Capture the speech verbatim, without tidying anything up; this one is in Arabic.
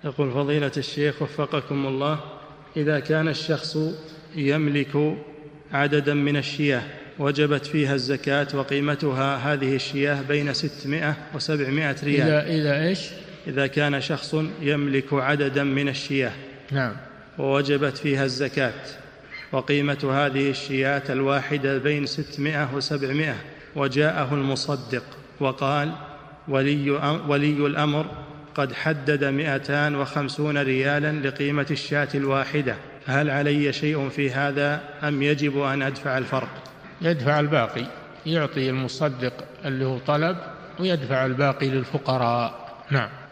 يقول فضيلة الشيخ وفقكم الله، إذا كان الشخص يملك عددا من الشياه وجبت فيها الزكاة وقيمتها هذه الشياه بين ستمائة وسبعمائة ريال، إذا, إذا إيش؟ إذا كان شخص يملك عددا من الشياه نعم ووجبت فيها الزكاة وقيمة هذه الشياة الواحدة بين ستمائة وسبعمائة، وجاءه المصدق وقال ولي, ولي الأمر قد حدد مئتان وخمسون ريالا لقيمة الشاة الواحدة، فهل علي شيء في هذا أم يجب أن أدفع الفرق؟ يدفع الباقي، يعطي المصدق اللي هو طلب ويدفع الباقي للفقراء. نعم.